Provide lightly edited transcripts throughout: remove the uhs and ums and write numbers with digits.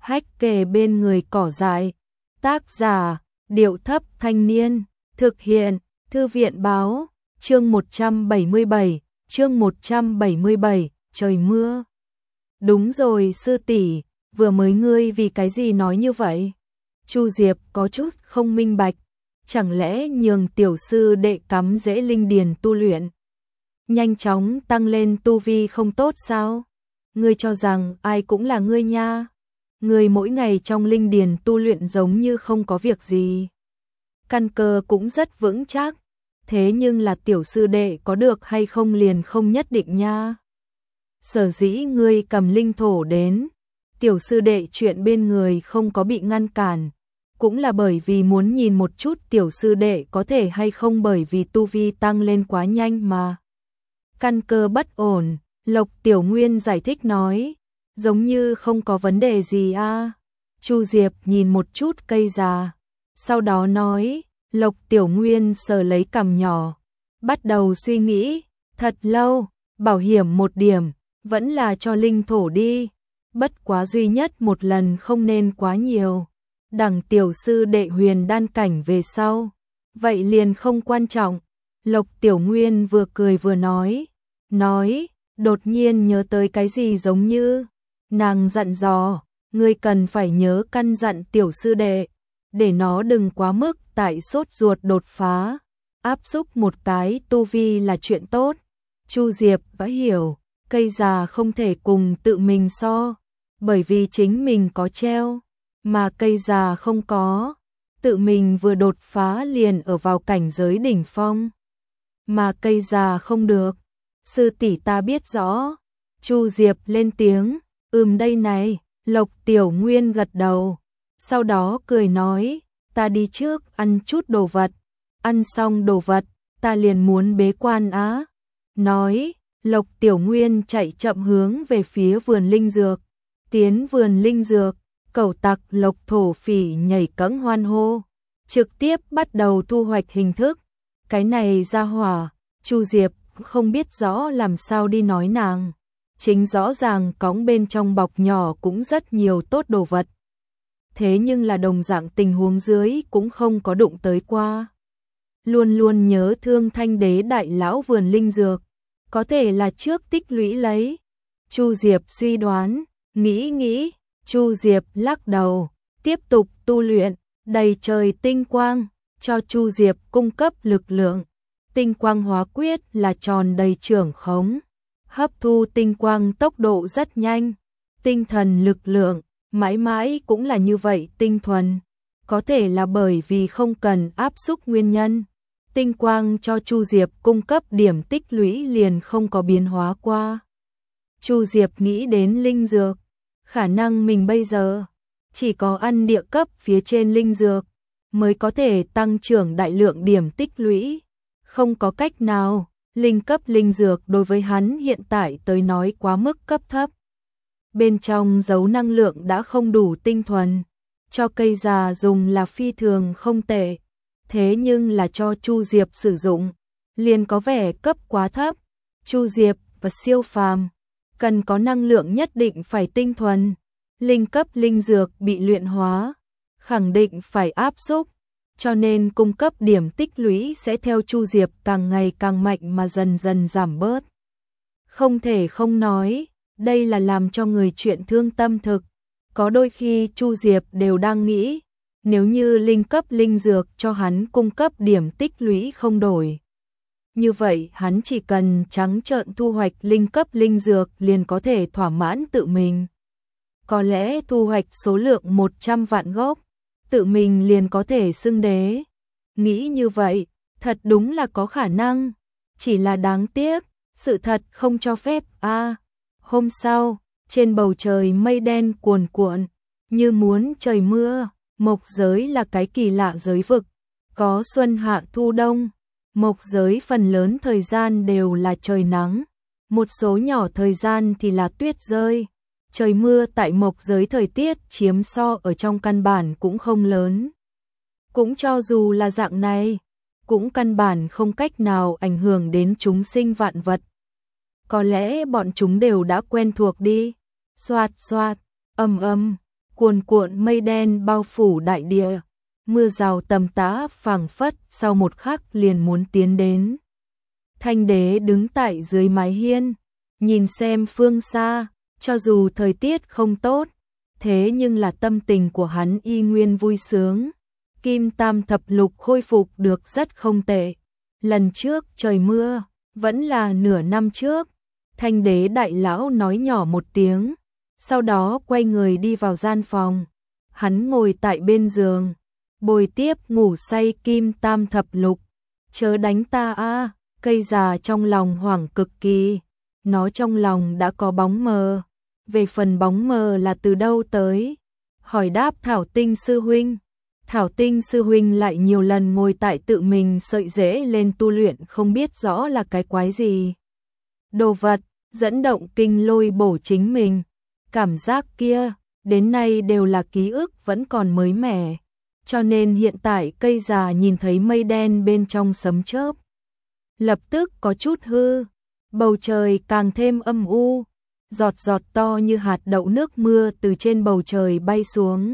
hách kề bên người cỏ dại. Tác giả, Điệu Thấp Thanh Niên. Thực hiện, Thư viện Báo. Chương 177, chương 177, trời mưa. Đúng rồi sư tỷ, vừa mới ngươi vì cái gì nói như vậy? Chu Diệp có chút không minh bạch, chẳng lẽ nhường tiểu sư đệ cắm rễ linh điền tu luyện, nhanh chóng tăng lên tu vi không tốt sao? Ngươi cho rằng ai cũng là ngươi nha? Ngươi mỗi ngày trong linh điền tu luyện giống như không có việc gì. Căn cơ cũng rất vững chắc, thế nhưng là tiểu sư đệ có được hay không liền không nhất định nha. Sở dĩ ngươi cầm linh thổ đến, tiểu sư đệ chuyện bên người không có bị ngăn cản, cũng là bởi vì muốn nhìn một chút tiểu sư đệ có thể hay không bởi vì tu vi tăng lên quá nhanh mà. Căn cơ bất ổn, Lộc Tiểu Nguyên giải thích nói, giống như không có vấn đề gì a. Chu Diệp nhìn một chút cây già, sau đó nói, Lộc Tiểu Nguyên sờ lấy cằm nhỏ, bắt đầu suy nghĩ, thật lâu, bảo hiểm một điểm, vẫn là cho linh thổ đi, bất quá duy nhất một lần không nên quá nhiều. Đằng tiểu sư đệ huyền đan cảnh về sau, vậy liền không quan trọng. Lộc Tiểu Nguyên vừa cười vừa nói, đột nhiên nhớ tới cái gì giống như, nàng dặn dò, ngươi cần phải nhớ căn dặn tiểu sư đệ, để nó đừng quá mức tại sốt ruột đột phá, áp xúc một cái tu vi là chuyện tốt. Chu Diệp đã hiểu, cây già không thể cùng tự mình so, bởi vì chính mình có treo, mà cây già không có, tự mình vừa đột phá liền ở vào cảnh giới đỉnh phong, mà cây già không được. Sư tỷ ta biết rõ. Chu Diệp lên tiếng, đây này. Lộc Tiểu Nguyên gật đầu, sau đó cười nói, ta đi trước ăn chút đồ vật, ăn xong đồ vật, ta liền muốn bế quan á. Nói, Lộc Tiểu Nguyên chạy chậm hướng về phía vườn linh dược. Tiến vườn linh dược, cẩu tặc Lộc Thổ Phỉ nhảy cẫng hoan hô, trực tiếp bắt đầu thu hoạch hình thức. Cái này ra hỏa, Chu Diệp không biết rõ làm sao đi nói nàng. Chính rõ ràng cõng bên trong bọc nhỏ cũng rất nhiều tốt đồ vật. Thế nhưng là đồng dạng tình huống dưới cũng không có đụng tới qua. Luôn luôn nhớ thương Thanh Đế đại lão vườn linh dược, có thể là trước tích lũy lấy. Chu Diệp suy đoán, nghĩ, Chu Diệp lắc đầu, tiếp tục tu luyện, đầy trời tinh quang, cho Chu Diệp cung cấp lực lượng. Tinh quang hóa quyết là tròn đầy trưởng khống, hấp thu tinh quang tốc độ rất nhanh, tinh thần lực lượng, mãi mãi cũng là như vậy tinh thuần. Có thể là bởi vì không cần áp xúc nguyên nhân, tinh quang cho Chu Diệp cung cấp điểm tích lũy liền không có biến hóa qua. Chu Diệp nghĩ đến linh dược, khả năng mình bây giờ chỉ có ăn địa cấp phía trên linh dược mới có thể tăng trưởng đại lượng điểm tích lũy. Không có cách nào, linh cấp linh dược đối với hắn hiện tại tới nói quá mức cấp thấp. Bên trong giấu năng lượng đã không đủ tinh thuần, cho cây già dùng là phi thường không tệ, thế nhưng là cho Chu Diệp sử dụng, liền có vẻ cấp quá thấp. Chu Diệp và siêu phàm, cần có năng lượng nhất định phải tinh thuần, linh cấp linh dược bị luyện hóa, khẳng định phải áp xúc. Cho nên cung cấp điểm tích lũy sẽ theo Chu Diệp càng ngày càng mạnh mà dần dần giảm bớt. Không thể không nói, đây là làm cho người chuyện thương tâm thực. Có đôi khi Chu Diệp đều đang nghĩ, nếu như linh cấp linh dược cho hắn cung cấp điểm tích lũy không đổi, như vậy hắn chỉ cần trắng trợn thu hoạch linh cấp linh dược liền có thể thỏa mãn tự mình. Có lẽ thu hoạch số lượng 100 vạn gốc, tự mình liền có thể xưng đế. Nghĩ như vậy, thật đúng là có khả năng, chỉ là đáng tiếc, sự thật không cho phép a. Hôm sau, trên bầu trời mây đen cuồn cuộn, như muốn trời mưa. Mộc giới là cái kỳ lạ giới vực, có xuân hạ thu đông. Mộc giới phần lớn thời gian đều là trời nắng, một số nhỏ thời gian thì là tuyết rơi. Trời mưa tại mộc giới thời tiết chiếm so ở trong căn bản cũng không lớn. Cũng cho dù là dạng này, cũng căn bản không cách nào ảnh hưởng đến chúng sinh vạn vật. Có lẽ bọn chúng đều đã quen thuộc đi. Xoạt xoạt, ầm ầm, cuồn cuộn mây đen bao phủ đại địa, mưa rào tầm tã phảng phất sau một khắc liền muốn tiến đến. Thanh đế đứng tại dưới mái hiên, nhìn xem phương xa, cho dù thời tiết không tốt, thế nhưng là tâm tình của hắn y nguyên vui sướng. Kim Tam thập lục khôi phục được rất không tệ. Lần trước trời mưa, vẫn là nửa năm trước. Thanh đế đại lão nói nhỏ một tiếng, sau đó quay người đi vào gian phòng. Hắn ngồi tại bên giường, bồi tiếp ngủ say Kim Tam thập lục. Chớ đánh ta a, cây già trong lòng hoảng cực kỳ. Nó trong lòng đã có bóng mờ. Về phần bóng mờ là từ đâu tới? Hỏi đáp Thảo Tinh sư huynh. Thảo Tinh sư huynh lại nhiều lần ngồi tại tự mình sợi rễ lên tu luyện, không biết rõ là cái quái gì. Đồ vật, dẫn động kinh lôi bổ chính mình. Cảm giác kia, đến nay đều là ký ức vẫn còn mới mẻ. Cho nên hiện tại cây già nhìn thấy mây đen bên trong sấm chớp, lập tức có chút hư. Bầu trời càng thêm âm u, giọt giọt to như hạt đậu nước mưa từ trên bầu trời bay xuống.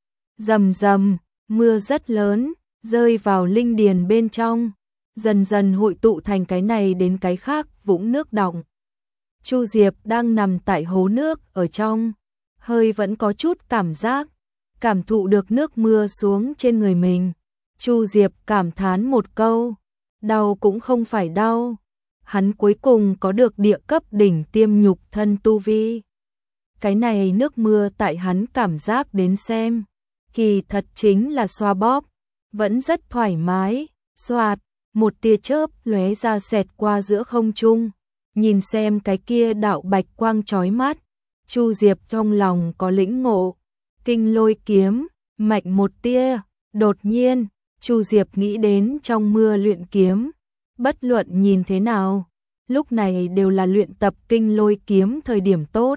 Rầm rầm, mưa rất lớn, rơi vào linh điền bên trong, dần dần hội tụ thành cái này đến cái khác vũng nước đọng. Chu Diệp đang nằm tại hố nước ở trong, hơi vẫn có chút cảm giác, cảm thụ được nước mưa xuống trên người mình. Chu Diệp cảm thán một câu, đau cũng không phải đau. Hắn cuối cùng có được địa cấp đỉnh tiêm nhục thân tu vi. Cái này nước mưa tại hắn cảm giác đến xem, kỳ thật chính là xoa bóp, vẫn rất thoải mái. Xoạt, một tia chớp lóe ra xẹt qua giữa không trung, nhìn xem cái kia đạo bạch quang chói mắt. Chu Diệp trong lòng có lĩnh ngộ, kinh lôi kiếm, mạnh một tia. Đột nhiên, Chu Diệp nghĩ đến trong mưa luyện kiếm. Bất luận nhìn thế nào, lúc này đều là luyện tập kinh lôi kiếm thời điểm tốt.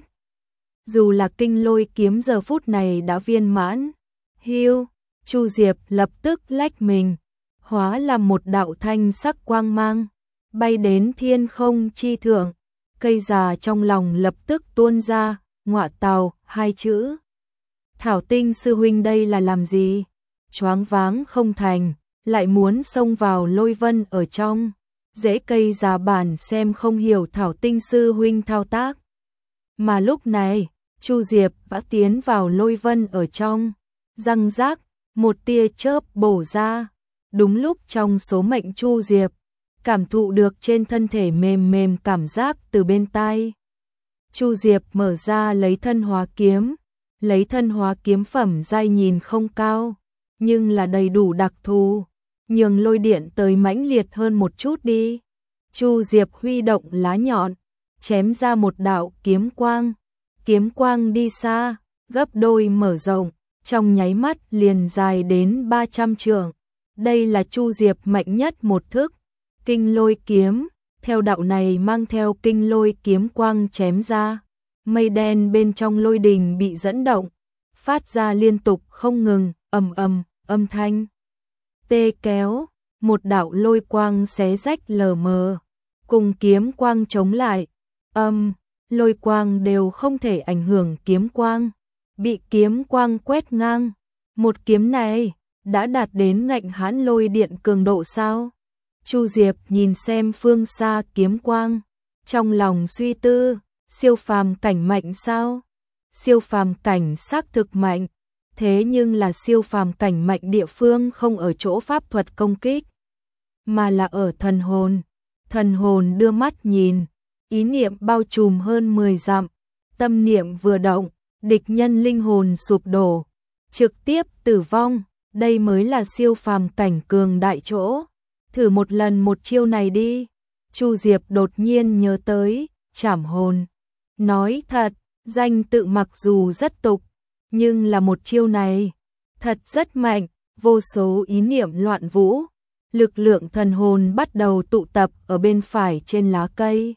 Dù là kinh lôi kiếm giờ phút này đã viên mãn. Hiu, Chu Diệp lập tức lách mình, hóa làm một đạo thanh sắc quang mang, bay đến thiên không chi thượng. Cây già trong lòng lập tức tuôn ra, ngọa tào, hai chữ. Thảo Tinh sư huynh đây là làm gì? Choáng váng không thành, lại muốn xông vào lôi vân ở trong. Rễ cây già bản xem không hiểu Thảo Tinh sư huynh thao tác. Mà lúc này, Chu Diệp đã tiến vào lôi vân ở trong. Răng rác, một tia chớp bổ ra. Đúng lúc trong số mệnh Chu Diệp, cảm thụ được trên thân thể mềm mềm cảm giác từ bên tai. Chu Diệp mở ra lấy thân hóa kiếm. Lấy thân hóa kiếm phẩm giai nhìn không cao, nhưng là đầy đủ đặc thù, nhường lôi điện tới mãnh liệt hơn một chút đi. Chu Diệp huy động lá nhọn, chém ra một đạo kiếm quang đi xa, gấp đôi mở rộng, trong nháy mắt liền dài đến 300 trượng. Đây là Chu Diệp mạnh nhất một thức, kinh lôi kiếm. Theo đạo này mang theo kinh lôi kiếm quang chém ra, mây đen bên trong lôi đình bị dẫn động, phát ra liên tục không ngừng, ầm ầm, âm thanh. Tê kéo, một đạo lôi quang xé rách lờ mờ, cùng kiếm quang chống lại, lôi quang đều không thể ảnh hưởng kiếm quang, bị kiếm quang quét ngang. Một kiếm này đã đạt đến ngạnh hãn lôi điện cường độ sao? Chu Diệp nhìn xem phương xa kiếm quang, trong lòng suy tư, siêu phàm cảnh mạnh sao? Siêu phàm cảnh xác thực mạnh, thế nhưng là siêu phàm cảnh mạnh địa phương không ở chỗ pháp thuật công kích, mà là ở thần hồn. Thần hồn đưa mắt nhìn, ý niệm bao trùm hơn 10 dặm, tâm niệm vừa động, địch nhân linh hồn sụp đổ, trực tiếp tử vong, đây mới là siêu phàm cảnh cường đại chỗ. Thử một lần một chiêu này đi. Chu Diệp đột nhiên nhớ tới trảm hồn. Nói thật, danh tự mặc dù rất tục, nhưng là một chiêu này thật rất mạnh, vô số ý niệm loạn vũ, lực lượng thần hồn bắt đầu tụ tập ở bên phải trên lá cây.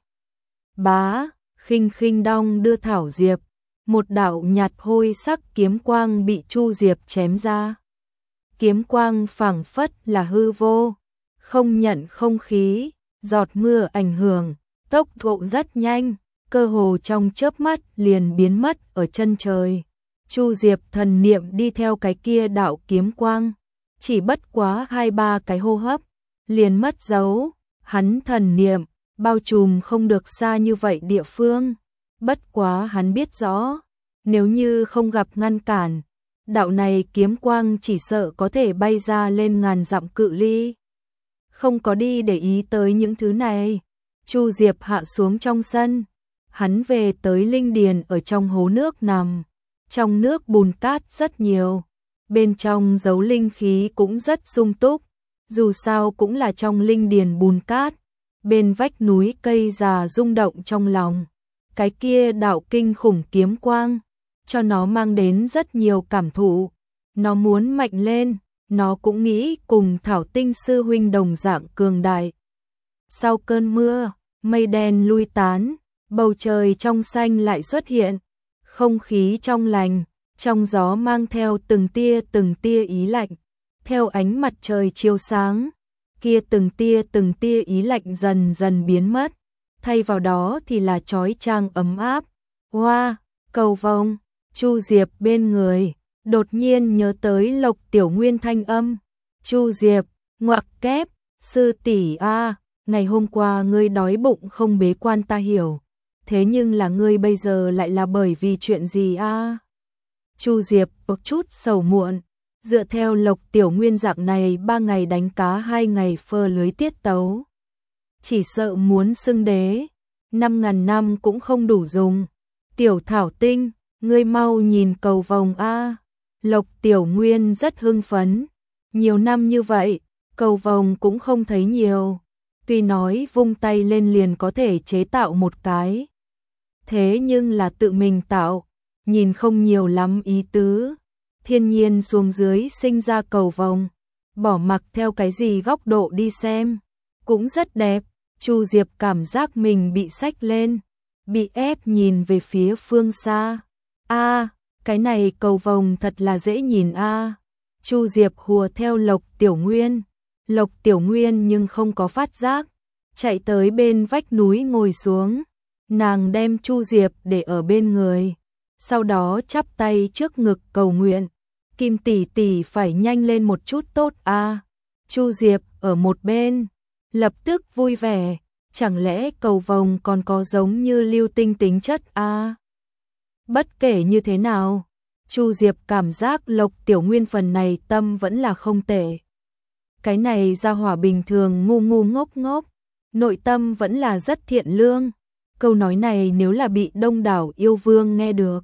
Bá, khinh khinh đong đưa Thảo Diệp, một đạo nhạt hôi sắc kiếm quang bị Chu Diệp chém ra. Kiếm quang phảng phất là hư vô, không nhận không khí, giọt mưa ảnh hưởng, tốc độ rất nhanh, cơ hồ trong chớp mắt liền biến mất ở chân trời. Chu Diệp thần niệm đi theo cái kia đạo kiếm quang, chỉ bất quá 2-3 cái hô hấp, liền mất dấu, hắn thần niệm bao trùm không được xa như vậy địa phương, bất quá hắn biết rõ, nếu như không gặp ngăn cản, đạo này kiếm quang chỉ sợ có thể bay ra lên ngàn dặm cự ly. Không có đi để ý tới những thứ này, Chu Diệp hạ xuống trong sân, hắn về tới linh điền ở trong hố nước nằm, trong nước bùn cát rất nhiều, bên trong giấu linh khí cũng rất sung túc, dù sao cũng là trong linh điền bùn cát, bên vách núi cây già rung động trong lòng, cái kia đạo kinh khủng kiếm quang, cho nó mang đến rất nhiều cảm thụ, nó muốn mạnh lên, nó cũng nghĩ cùng Thảo Tinh sư huynh đồng dạng cường đại. Sau cơn mưa, mây đen lui tán, bầu trời trong xanh lại xuất hiện, không khí trong lành, trong gió mang theo từng tia ý lạnh, theo ánh mặt trời chiếu sáng, kia từng tia ý lạnh dần dần biến mất, thay vào đó thì là chói chang ấm áp. Hoa, cầu vồng, Chu Diệp bên người, đột nhiên nhớ tới Lộc Tiểu Nguyên thanh âm. Chu Diệp, ngoặc kép, sư tỷ a, ngày hôm qua ngươi đói bụng không bế quan ta hiểu, thế nhưng là ngươi bây giờ lại là bởi vì chuyện gì a? Chu Diệp có chút sầu muộn, dựa theo Lộc Tiểu Nguyên dạng này 3 ngày đánh cá 2 ngày phơ lưới tiết tấu, chỉ sợ muốn xưng đế, 5.000 năm cũng không đủ dùng. Tiểu Thảo Tinh, ngươi mau nhìn cầu vồng a. Lộc Tiểu Nguyên rất hưng phấn, nhiều năm như vậy, cầu vồng cũng không thấy nhiều, tuy nói vung tay lên liền có thể chế tạo một cái, thế nhưng là tự mình tạo, nhìn không nhiều lắm ý tứ, thiên nhiên xuống dưới sinh ra cầu vồng, bỏ mặc theo cái gì góc độ đi xem, cũng rất đẹp. Chu Diệp cảm giác mình bị xách lên, bị ép nhìn về phía phương xa. A, cái này cầu vồng thật là dễ nhìn a. Chu Diệp hùa theo Lộc Tiểu Nguyên. Lộc Tiểu Nguyên nhưng không có phát giác, chạy tới bên vách núi ngồi xuống. Nàng đem Chu Diệp để ở bên người, sau đó chắp tay trước ngực cầu nguyện. Kim tỷ tỷ phải nhanh lên một chút tốt a. Chu Diệp ở một bên, lập tức vui vẻ, chẳng lẽ cầu vồng còn có giống như lưu tinh tính chất a? Bất kể như thế nào, Chu Diệp cảm giác Lộc Tiểu Nguyên phần này tâm vẫn là không tệ. Cái này ra hỏa bình thường ngu ngu ngốc ngốc, nội tâm vẫn là rất thiện lương. Câu nói này nếu là bị đông đảo yêu vương nghe được,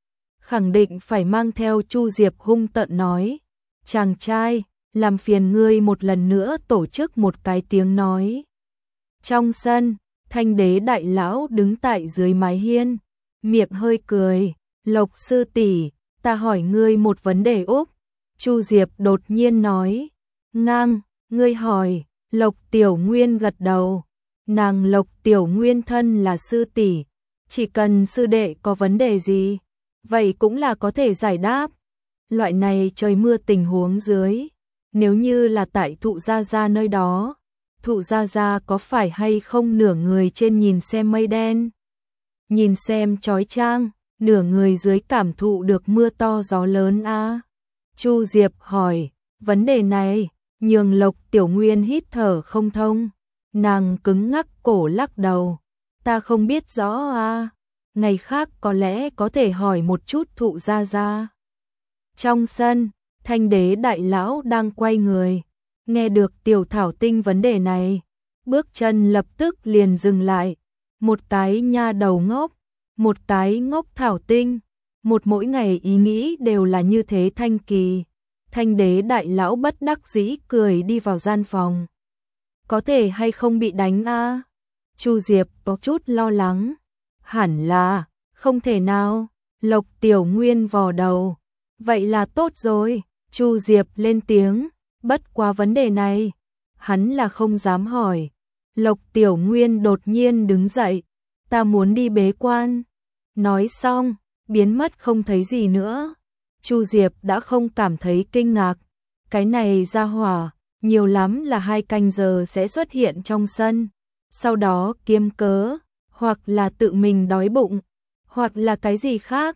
khẳng định phải mang theo Chu Diệp hung tợn nói. Chàng trai, làm phiền ngươi một lần nữa tổ chức một cái tiếng nói. Trong sân, Thanh Đế đại lão đứng tại dưới mái hiên, miệng hơi cười. Lộc sư tỷ, ta hỏi ngươi một vấn đề úc. Chu Diệp đột nhiên nói. Ngang, ngươi hỏi. Lộc Tiểu Nguyên gật đầu. Nàng Lộc Tiểu Nguyên thân là sư tỷ, chỉ cần sư đệ có vấn đề gì, vậy cũng là có thể giải đáp. Loại này trời mưa tình huống dưới, nếu như là tại Thụ Gia Gia nơi đó, Thụ Gia Gia có phải hay không nửa người trên nhìn xem mây đen, nhìn xem chói chang, nửa người dưới cảm thụ được mưa to gió lớn a? Chu Diệp hỏi, vấn đề này nhường Lộc Tiểu Nguyên hít thở không thông, nàng cứng ngắc cổ lắc đầu, ta không biết rõ a, ngày khác có lẽ có thể hỏi một chút Thụ Gia Gia. Trong sân, Thanh Đế đại lão đang quay người, nghe được Tiểu Thảo Tinh vấn đề này, bước chân lập tức liền dừng lại. Một cái nha đầu ngốc, một cái ngốc Thảo Tinh, một mỗi ngày ý nghĩ đều là như thế thanh kỳ. Thanh Đế đại lão bất đắc dĩ cười đi vào gian phòng. Có thể hay không bị đánh a? Chu Diệp có chút lo lắng. Hẳn là, không thể nào. Lộc Tiểu Nguyên vò đầu. Vậy là tốt rồi. Chu Diệp lên tiếng. Bất quá vấn đề này, hắn là không dám hỏi. Lộc Tiểu Nguyên đột nhiên đứng dậy. Ta muốn đi bế quan. Nói xong, biến mất không thấy gì nữa. Chu Diệp đã không cảm thấy kinh ngạc. Cái này ra hỏa, nhiều lắm là 2 canh giờ sẽ xuất hiện trong sân. Sau đó kiếm cớ, hoặc là tự mình đói bụng, hoặc là cái gì khác.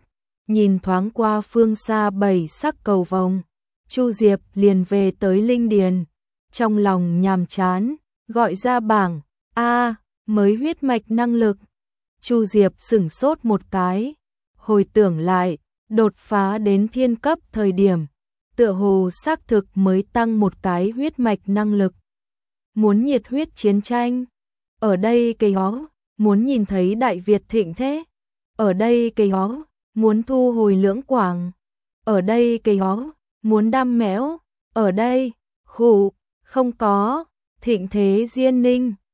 nhìn thoáng qua phương xa 7 sắc cầu vồng, Chu Diệp liền về tới linh điền, trong lòng nhàm chán, gọi ra bảng, mới huyết mạch năng lực. Chu Diệp sửng sốt một cái, hồi tưởng lại, đột phá đến thiên cấp thời điểm, tựa hồ xác thực mới tăng một cái huyết mạch năng lực. Muốn nhiệt huyết chiến tranh, ở đây cây hó, muốn nhìn thấy Đại Việt thịnh thế, ở đây cây hó, muốn thu hồi Lưỡng Quảng, ở đây cây hó, muốn đam mẽo, ở đây, khủ, không có, thịnh thế Diên Ninh,